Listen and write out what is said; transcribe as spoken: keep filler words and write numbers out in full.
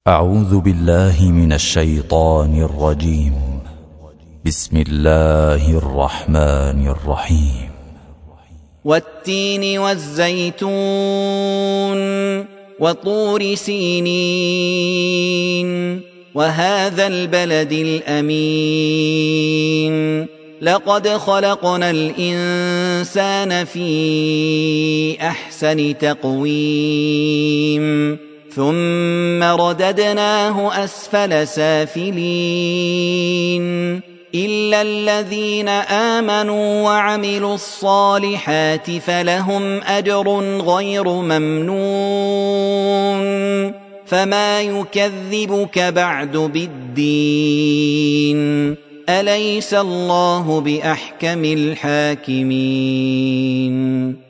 أعوذ بالله من الشيطان الرجيم. بسم الله الرحمن الرحيم. والتين والزيتون وطور سينين وهذا البلد الأمين لقد خلقنا الإنسان في أحسن تقويم ثم رددناه أسفل سافلين إلا الذين آمنوا وعملوا الصالحات فلهم أجر غير ممنون فما يكذبك بعد بالدين أليس الله بأحكم الحاكمين.